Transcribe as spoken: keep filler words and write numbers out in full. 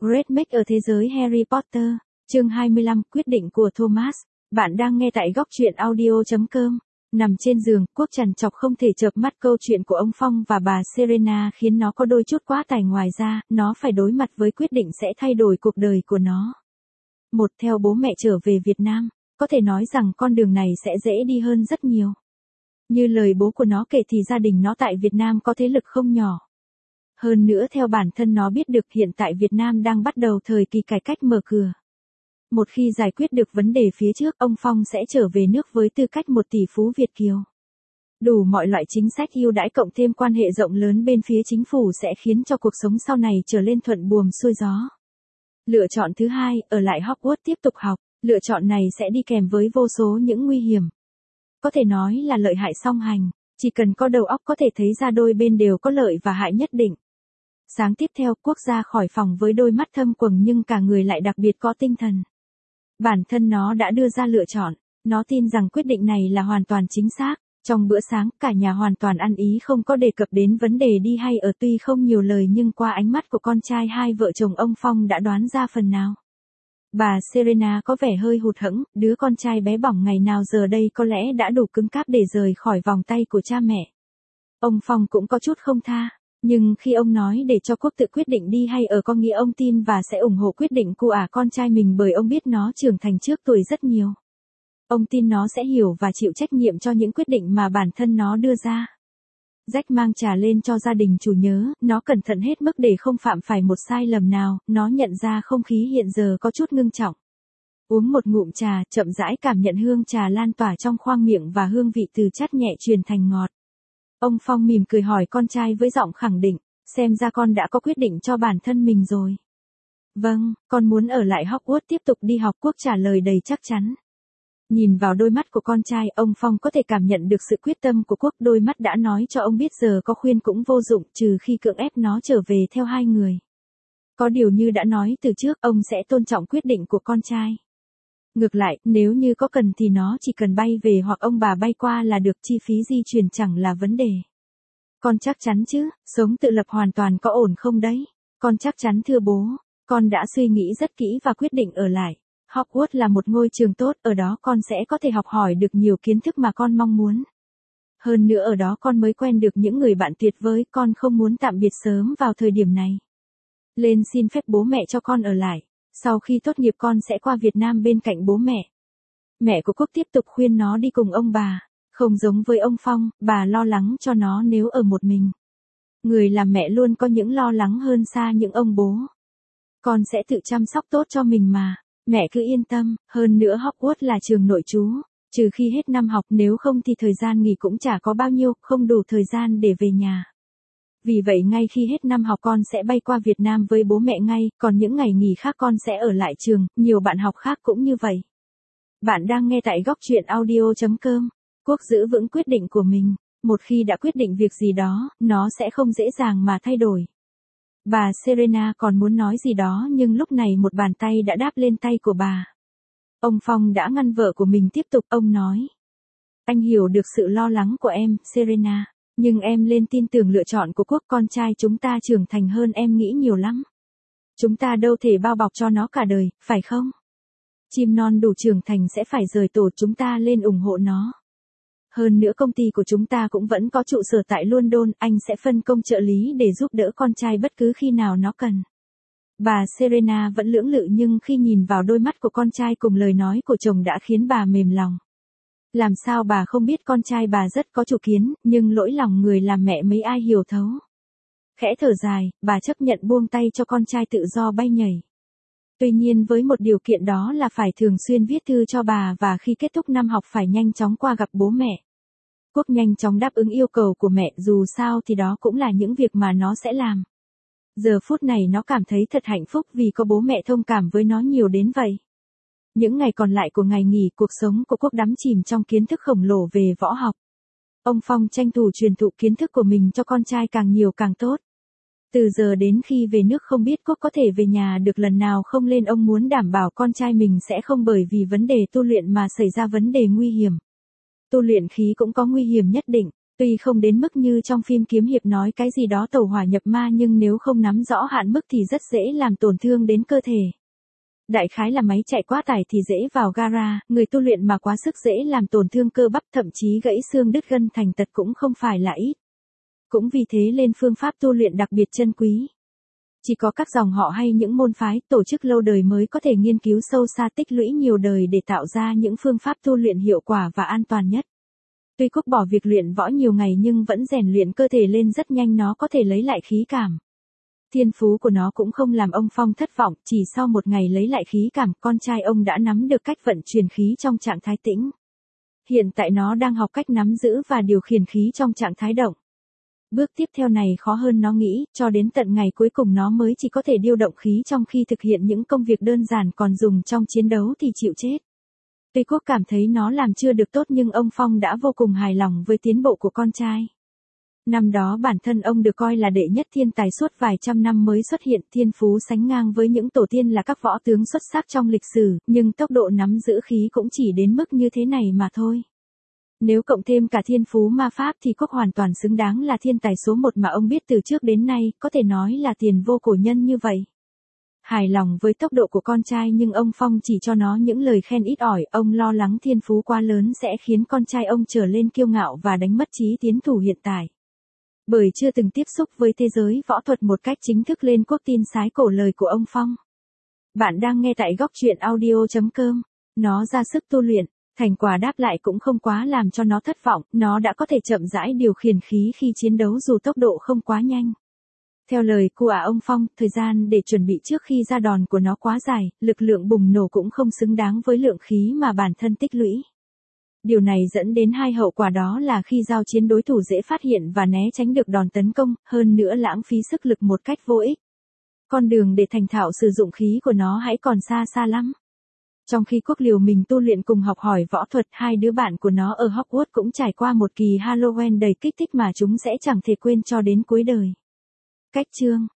Great Make ở thế giới Harry Potter, chương hai mươi lăm, quyết định của Thomas. Bạn đang nghe tại góc truyện audio chấm com. Nằm trên giường, Quốc trằn trọc không thể chợp mắt câu chuyện của ông Phong và bà Serena khiến nó có đôi chút quá tải, ngoài ra, nó phải đối mặt với quyết định sẽ thay đổi cuộc đời của nó. Một, theo bố mẹ trở về Việt Nam, có thể nói rằng con đường này sẽ dễ đi hơn rất nhiều. Như lời bố của nó kể thì gia đình nó tại Việt Nam có thế lực không nhỏ. Hơn nữa theo bản thân nó biết được hiện tại Việt Nam đang bắt đầu thời kỳ cải cách mở cửa. Một khi giải quyết được vấn đề phía trước, ông Phong sẽ trở về nước với tư cách một tỷ phú Việt kiều. Đủ mọi loại chính sách ưu đãi cộng thêm quan hệ rộng lớn bên phía chính phủ sẽ khiến cho cuộc sống sau này trở lên thuận buồm xuôi gió. Lựa chọn thứ hai, ở lại Hogwarts tiếp tục học. Lựa chọn này sẽ đi kèm với vô số những nguy hiểm. Có thể nói là lợi hại song hành, chỉ cần có đầu óc có thể thấy ra đôi bên đều có lợi và hại nhất định. Sáng tiếp theo, Quốc ra khỏi phòng với đôi mắt thâm quầng nhưng cả người lại đặc biệt có tinh thần. Bản thân nó đã đưa ra lựa chọn, nó tin rằng quyết định này là hoàn toàn chính xác. Trong bữa sáng, cả nhà hoàn toàn ăn ý không có đề cập đến vấn đề đi hay ở, tuy không nhiều lời nhưng qua ánh mắt của con trai hai vợ chồng ông Phong đã đoán ra phần nào. Bà Serena có vẻ hơi hụt hẫng, đứa con trai bé bỏng ngày nào giờ đây có lẽ đã đủ cứng cáp để rời khỏi vòng tay của cha mẹ. Ông Phong cũng có chút không tha, nhưng khi ông nói để cho Quốc tự quyết định đi hay ở, có nghĩa ông tin và sẽ ủng hộ quyết định của ả con trai mình bởi ông biết nó trưởng thành trước tuổi rất nhiều. Ông tin nó sẽ hiểu và chịu trách nhiệm cho những quyết định mà bản thân nó đưa ra. Jack mang trà lên cho gia đình chủ nhớ, nó cẩn thận hết mức để không phạm phải một sai lầm nào, nó nhận ra không khí hiện giờ có chút ngưng trọng. Uống một ngụm trà, chậm rãi cảm nhận hương trà lan tỏa trong khoang miệng và hương vị từ chát nhẹ truyền thành ngọt. Ông Phong mỉm cười hỏi con trai với giọng khẳng định, xem ra con đã có quyết định cho bản thân mình rồi. Vâng, con muốn ở lại Hogwarts tiếp tục đi học, Quốc trả lời đầy chắc chắn. Nhìn vào đôi mắt của con trai, ông Phong có thể cảm nhận được sự quyết tâm của Quốc, đôi mắt đã nói cho ông biết giờ có khuyên cũng vô dụng trừ khi cưỡng ép nó trở về theo hai người. Có điều như đã nói từ trước, ông sẽ tôn trọng quyết định của con trai. Ngược lại, nếu như có cần thì nó chỉ cần bay về hoặc ông bà bay qua là được, chi phí di chuyển chẳng là vấn đề. Con chắc chắn chứ, sống tự lập hoàn toàn có ổn không đấy? Con chắc chắn thưa bố, con đã suy nghĩ rất kỹ và quyết định ở lại. Hogwarts là một ngôi trường tốt, ở đó con sẽ có thể học hỏi được nhiều kiến thức mà con mong muốn. Hơn nữa ở đó con mới quen được những người bạn tuyệt vời, con không muốn tạm biệt sớm vào thời điểm này. Lên xin phép bố mẹ cho con ở lại, sau khi tốt nghiệp con sẽ qua Việt Nam bên cạnh bố mẹ. Mẹ của Quốc tiếp tục khuyên nó đi cùng ông bà, không giống với ông Phong, bà lo lắng cho nó nếu ở một mình. Người làm mẹ luôn có những lo lắng hơn xa những ông bố. Con sẽ tự chăm sóc tốt cho mình mà. Mẹ cứ yên tâm, hơn nữa Hogwarts là trường nội trú, trừ khi hết năm học, nếu không thì thời gian nghỉ cũng chả có bao nhiêu, không đủ thời gian để về nhà. Vì vậy ngay khi hết năm học con sẽ bay qua Việt Nam với bố mẹ ngay, còn những ngày nghỉ khác con sẽ ở lại trường, nhiều bạn học khác cũng như vậy. Bạn đang nghe tại góc truyện audio chấm com. Quốc giữ vững quyết định của mình, một khi đã quyết định việc gì đó, nó sẽ không dễ dàng mà thay đổi. Bà Serena còn muốn nói gì đó nhưng lúc này một bàn tay đã đáp lên tay của bà. Ông Phong đã ngăn vợ của mình tiếp tục, ông nói. Anh hiểu được sự lo lắng của em, Serena, nhưng em nên tin tưởng lựa chọn của Quốc, con trai chúng ta trưởng thành hơn em nghĩ nhiều lắm. Chúng ta đâu thể bao bọc cho nó cả đời, phải không? Chim non đủ trưởng thành sẽ phải rời tổ, chúng ta lên ủng hộ nó. Hơn nữa công ty của chúng ta cũng vẫn có trụ sở tại London, anh sẽ phân công trợ lý để giúp đỡ con trai bất cứ khi nào nó cần. Bà Serena vẫn lưỡng lự nhưng khi nhìn vào đôi mắt của con trai cùng lời nói của chồng đã khiến bà mềm lòng. Làm sao bà không biết con trai bà rất có chủ kiến, nhưng lỗi lòng người làm mẹ mấy ai hiểu thấu. Khẽ thở dài, bà chấp nhận buông tay cho con trai tự do bay nhảy. Tuy nhiên với một điều kiện, đó là phải thường xuyên viết thư cho bà và khi kết thúc năm học phải nhanh chóng qua gặp bố mẹ. Quốc nhanh chóng đáp ứng yêu cầu của mẹ, dù sao thì đó cũng là những việc mà nó sẽ làm. Giờ phút này nó cảm thấy thật hạnh phúc vì có bố mẹ thông cảm với nó nhiều đến vậy. Những ngày còn lại của ngày nghỉ, cuộc sống của Quốc đắm chìm trong kiến thức khổng lồ về võ học. Ông Phong tranh thủ truyền thụ kiến thức của mình cho con trai càng nhiều càng tốt. Từ giờ đến khi về nước không biết Quốc có thể về nhà được lần nào không, lên ông muốn đảm bảo con trai mình sẽ không bởi vì vấn đề tu luyện mà xảy ra vấn đề nguy hiểm. Tu luyện khí cũng có nguy hiểm nhất định, Tuy không đến mức như trong phim kiếm hiệp nói cái gì đó tẩu hỏa nhập ma, nhưng nếu không nắm rõ hạn mức thì rất dễ làm tổn thương đến cơ thể. Đại khái là máy chạy quá tải thì dễ vào gara, người tu luyện mà quá sức dễ làm tổn thương cơ bắp, thậm chí gãy xương đứt gân thành tật cũng không phải là ít. Cũng vì thế lên phương pháp tu luyện đặc biệt chân quý. Chỉ có các dòng họ hay những môn phái, tổ chức lâu đời mới có thể nghiên cứu sâu xa, tích lũy nhiều đời để tạo ra những phương pháp tu luyện hiệu quả và an toàn nhất. Tuy Cúc bỏ việc luyện võ nhiều ngày nhưng vẫn rèn luyện cơ thể lên rất nhanh, nó có thể lấy lại khí cảm. Thiên phú của nó cũng không làm ông Phong thất vọng, chỉ sau một ngày lấy lại khí cảm, con trai ông đã nắm được cách vận chuyển khí trong trạng thái tĩnh. Hiện tại nó đang học cách nắm giữ và điều khiển khí trong trạng thái động. Bước tiếp theo này khó hơn nó nghĩ, cho đến tận ngày cuối cùng nó mới chỉ có thể điều động khí trong khi thực hiện những công việc đơn giản, còn dùng trong chiến đấu thì chịu chết. Tuy Quốc cảm thấy nó làm chưa được tốt nhưng ông Phong đã vô cùng hài lòng với tiến bộ của con trai. Năm đó bản thân ông được coi là đệ nhất thiên tài, suốt vài trăm năm mới xuất hiện, thiên phú sánh ngang với những tổ tiên là các võ tướng xuất sắc trong lịch sử, nhưng tốc độ nắm giữ khí cũng chỉ đến mức như thế này mà thôi. Nếu cộng thêm cả thiên phú ma pháp thì Quốc hoàn toàn xứng đáng là thiên tài số một mà ông biết từ trước đến nay, có thể nói là tiền vô cổ nhân như vậy. Hài lòng với tốc độ của con trai nhưng ông Phong chỉ cho nó những lời khen ít ỏi, ông lo lắng thiên phú quá lớn sẽ khiến con trai ông trở lên kiêu ngạo và đánh mất chí tiến thủ hiện tại. Bởi chưa từng tiếp xúc với thế giới võ thuật một cách chính thức, lên Quốc tin sái cổ lời của ông Phong. Bạn đang nghe tại góc truyện audio chấm com. Nó ra sức tu luyện, thành quả đáp lại cũng không quá làm cho nó thất vọng, nó đã có thể chậm rãi điều khiển khí khi chiến đấu dù tốc độ không quá nhanh. Theo lời của à ông Phong, thời gian để chuẩn bị trước khi ra đòn của nó quá dài, lực lượng bùng nổ cũng không xứng đáng với lượng khí mà bản thân tích lũy. Điều này dẫn đến hai hậu quả, đó là khi giao chiến đối thủ dễ phát hiện và né tránh được đòn tấn công, hơn nữa lãng phí sức lực một cách vô ích. Con đường để thành thạo sử dụng khí của nó hãy còn xa xa lắm. Trong khi Quốc liều mình tu luyện cùng học hỏi võ thuật, hai đứa bạn của nó ở Hogwarts cũng trải qua một kỳ Halloween đầy kích thích mà chúng sẽ chẳng thể quên cho đến cuối đời. Cách chương